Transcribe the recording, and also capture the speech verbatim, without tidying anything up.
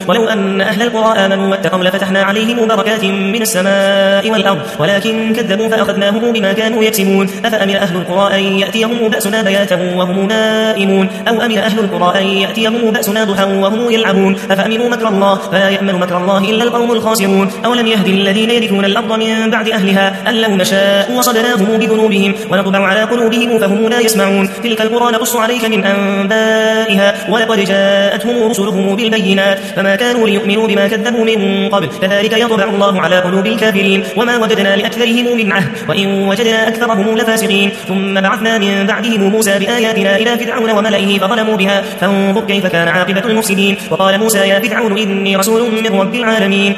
ولو أن أهل القرى آمنوا واتقوا لفتحنا عليهم بركات من السماء والأرض ولكن كذبوا فأخذناهم بما كانوا يكسبون. أفأمن أهل القرى أن يأتيهم بأسنا بياتا وهم نائمون أو أمن أهل القرى أن يأتيهم بأسنا ضحى وهم يلعبون أفأمنوا مكر الله فلا يأمن مكر الله إلا القوم الخاسرون. أولم يهد الذين يرثون الأرض من بعد أهلها أن لو نشاء وصدناهم بذنوبهم ونطبع على قلوبهم فهم لا يسمعون. تلك القرى نقص عليك من أنبائها ولقد جاءتهم رسلهم بالبينات فما كانوا ليؤمنوا بما كذبوا من قبل كذلك يطبع الله على قلوب الكافرين. وما وجدنا لأكثرهم من عهد وإن وجدنا أكثرهم لفاسقين. ثم بعثنا من بعدهم موسى بآياتنا إلى فرعون وملئه فظلموا بها فانظر كيف كان عاقبة المفسدين. وقال موسى يا فرعون إني رسول من رب العالمين